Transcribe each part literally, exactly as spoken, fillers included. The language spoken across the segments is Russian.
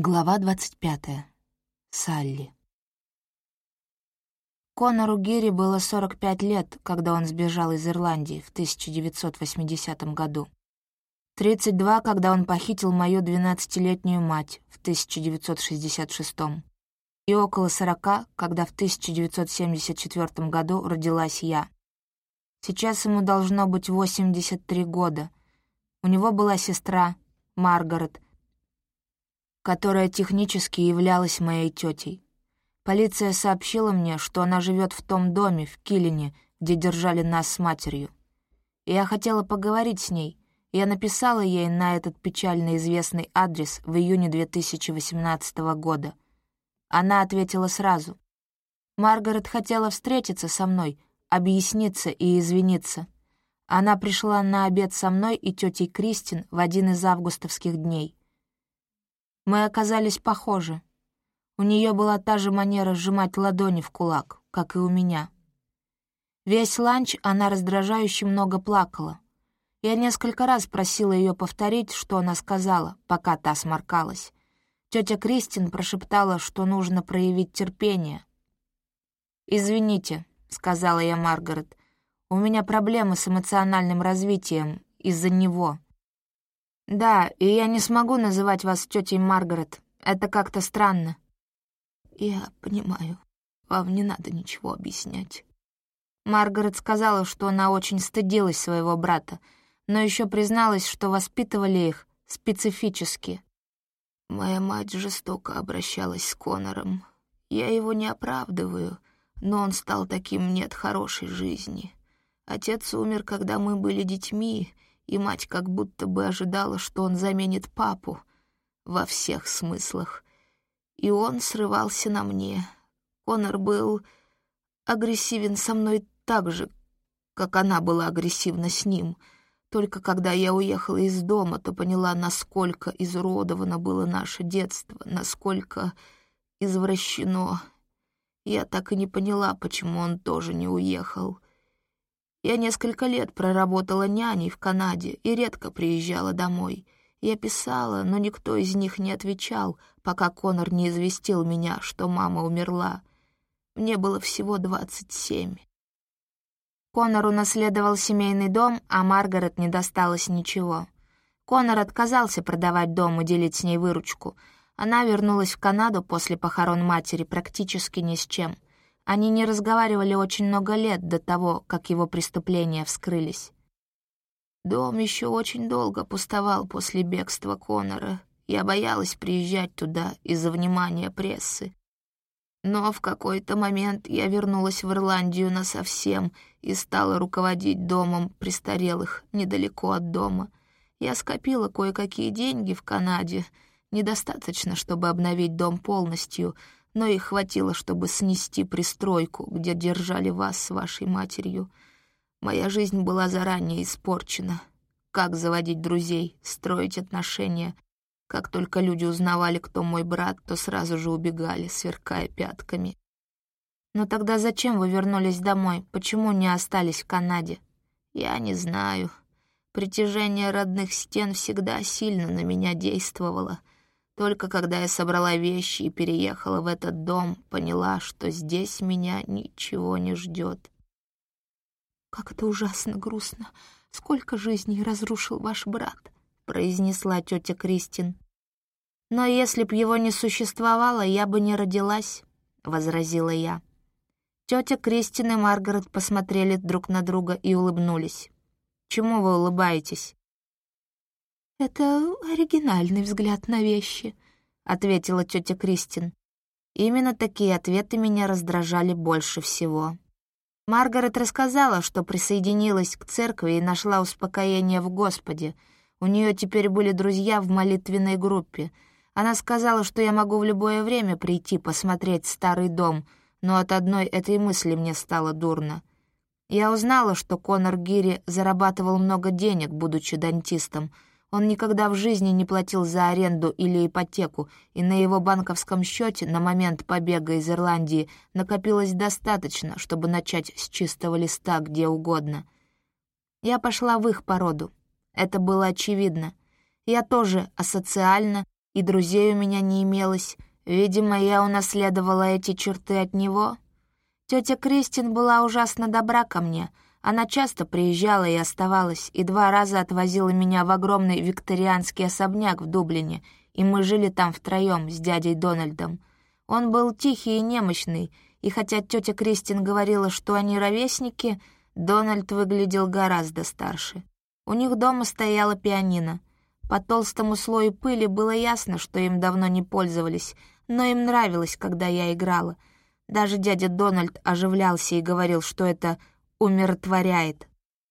Глава двадцать пятая. Салли. Конору Гири было сорок пять лет, когда он сбежал из Ирландии в тысяча девятьсот восьмидесятом году. тридцать два, когда он похитил мою двенадцатилетнюю мать в тысяча девятьсот шестьдесят шестом. И около сорока, когда в тысяча девятьсот семьдесят четвёртом году родилась я. Сейчас ему должно быть восемьдесят три года. У него была сестра, Маргарет, которая технически являлась моей тетей. Полиция сообщила мне, что она живет в том доме в Киллине, где держали нас с матерью. И я хотела поговорить с ней. Я написала ей на этот печально известный адрес в июне две тысячи восемнадцатого года. Она ответила сразу. Маргарет хотела встретиться со мной, объясниться и извиниться. Она пришла на обед со мной и тетей Кристин в один из августовских дней. Мы оказались похожи. У нее была та же манера сжимать ладони в кулак, как и у меня. Весь ланч она раздражающе много плакала. Я несколько раз просила ее повторить, что она сказала, пока та сморкалась. Тетя Кристин прошептала, что нужно проявить терпение. «Извините», — сказала я Маргарет, — «у меня проблемы с эмоциональным развитием из-за него». «Да, и я не смогу называть вас тетей Маргарет. Это как-то странно». «Я понимаю. Вам не надо ничего объяснять». Маргарет сказала, что она очень стыдилась своего брата, но еще призналась, что воспитывали их специфически. «Моя мать жестоко обращалась с Конором. Я его не оправдываю, но он стал таким мне от хорошей жизни. Отец умер, когда мы были детьми, и мать как будто бы ожидала, что он заменит папу во всех смыслах. И он срывался на мне. Конор был агрессивен со мной так же, как она была агрессивна с ним. Только когда я уехала из дома, то поняла, насколько изуродовано было наше детство, насколько извращено. Я так и не поняла, почему он тоже не уехал. Я несколько лет проработала няней в Канаде и редко приезжала домой. Я писала, но никто из них не отвечал, пока Конор не известил меня, что мама умерла. Мне было всего двадцать семь. Конор унаследовал семейный дом, а Маргарет не досталось ничего. Конор отказался продавать дом и делить с ней выручку. Она вернулась в Канаду после похорон матери практически ни с чем. Они не разговаривали очень много лет до того, как его преступления вскрылись. Дом еще очень долго пустовал после бегства Конора. Я боялась приезжать туда из-за внимания прессы. Но в какой-то момент я вернулась в Ирландию насовсем и стала руководить домом престарелых недалеко от дома. Я скопила кое-какие деньги в Канаде. Недостаточно, чтобы обновить дом полностью, но их хватило, чтобы снести пристройку, где держали вас с вашей матерью. Моя жизнь была заранее испорчена. Как заводить друзей, строить отношения. Как только люди узнавали, кто мой брат, то сразу же убегали, сверкая пятками. «Но тогда зачем вы вернулись домой? Почему не остались в Канаде?» «Я не знаю. Притяжение родных стен всегда сильно на меня действовало. Только когда я собрала вещи и переехала в этот дом, поняла, что здесь меня ничего не ждет. «Как это ужасно грустно! Сколько жизней разрушил ваш брат!» — произнесла тетя Кристин. «Но если б его не существовало, я бы не родилась», — возразила я. Тетя Кристин и Маргарет посмотрели друг на друга и улыбнулись. «Чему вы улыбаетесь?» «Это оригинальный взгляд на вещи», — ответила тетя Кристин. Именно такие ответы меня раздражали больше всего. Маргарет рассказала, что присоединилась к церкви и нашла успокоение в Господе. У нее теперь были друзья в молитвенной группе. Она сказала, что я могу в любое время прийти посмотреть старый дом, но от одной этой мысли мне стало дурно. Я узнала, что Конор Гири зарабатывал много денег, будучи дантистом. Он никогда в жизни не платил за аренду или ипотеку, и на его банковском счете на момент побега из Ирландии накопилось достаточно, чтобы начать с чистого листа где угодно. Я пошла в их породу. Это было очевидно. Я тоже асоциальна, И друзей у меня не имелось. Видимо, я унаследовала эти черты от него. Тетя Кристин была ужасно добра ко мне. Она часто приезжала и оставалась, и два раза отвозила меня в огромный викторианский особняк в Дублине, и мы жили там втроем с дядей Дональдом. Он был тихий и немощный, и хотя тетя Кристин говорила, что они ровесники, Дональд выглядел гораздо старше. У них дома стояла пианино. По толстому слою пыли было ясно, что им давно не пользовались, но им нравилось, когда я играла. Даже дядя Дональд оживлялся и говорил, что это умиротворяет.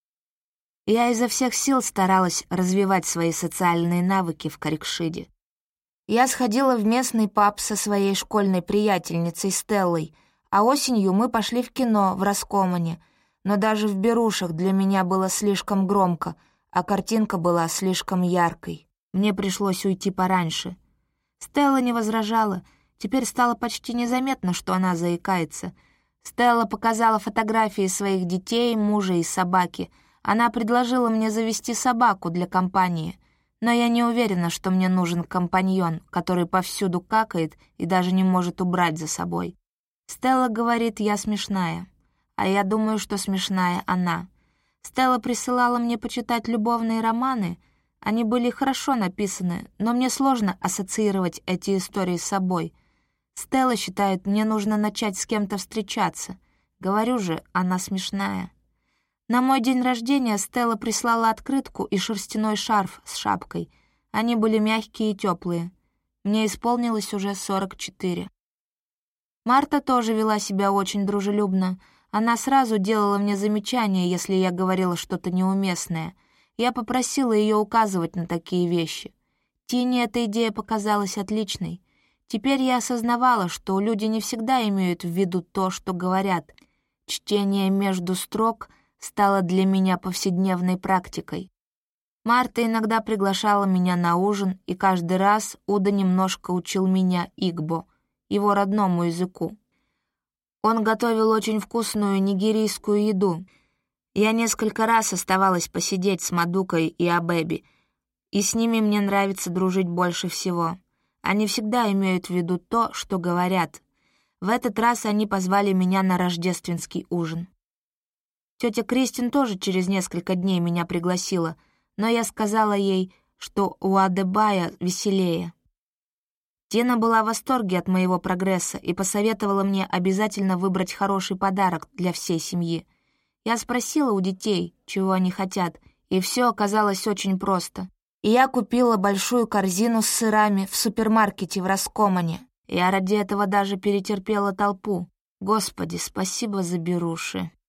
Я изо всех сил старалась развивать свои социальные навыки в Карикшиде. Я сходила в местный паб со своей школьной приятельницей Стеллой, а осенью мы пошли в кино в Раскомане, но даже в берушах для меня было слишком громко, а картинка была слишком яркой. Мне пришлось уйти пораньше. Стелла не возражала. Теперь стало почти незаметно, что она заикается. Стелла показала фотографии своих детей, мужа и собаки. Она предложила мне завести собаку для компании. Но я не уверена, что мне нужен компаньон, который повсюду какает и даже не может убрать за собой. Стелла говорит, я смешная. А я думаю, что смешная она. Стелла присылала мне почитать любовные романы. Они были хорошо написаны, но мне сложно ассоциировать эти истории с собой. Стелла считает, мне нужно начать с кем-то встречаться. Говорю же, она смешная. На мой день рождения Стелла прислала открытку и шерстяной шарф с шапкой. Они были мягкие и теплые. Мне исполнилось уже сорок четыре. Марта тоже вела себя очень дружелюбно. Она сразу делала мне замечания, если я говорила что-то неуместное. Я попросила ее указывать на такие вещи. Тине эта идея показалась отличной. Теперь я осознавала, что люди не всегда имеют в виду то, что говорят. Чтение между строк стало для меня повседневной практикой. Марта иногда приглашала меня на ужин, и каждый раз Уда немножко учил меня игбо, его родному языку. Он готовил очень вкусную нигерийскую еду. Я несколько раз оставалась посидеть с Мадукой и Абеби, и с ними мне нравится дружить больше всего. Они всегда имеют в виду то, что говорят. В этот раз они позвали меня на рождественский ужин. Тетя Кристин тоже через несколько дней меня пригласила, но я сказала ей, что у Адебая веселее. Тина была в восторге от моего прогресса и посоветовала мне обязательно выбрать хороший подарок для всей семьи. Я спросила у детей, чего они хотят, и все оказалось очень просто. И я купила большую корзину с сырами в супермаркете в Раскомане. Я ради этого даже перетерпела толпу. Господи, спасибо за беруши.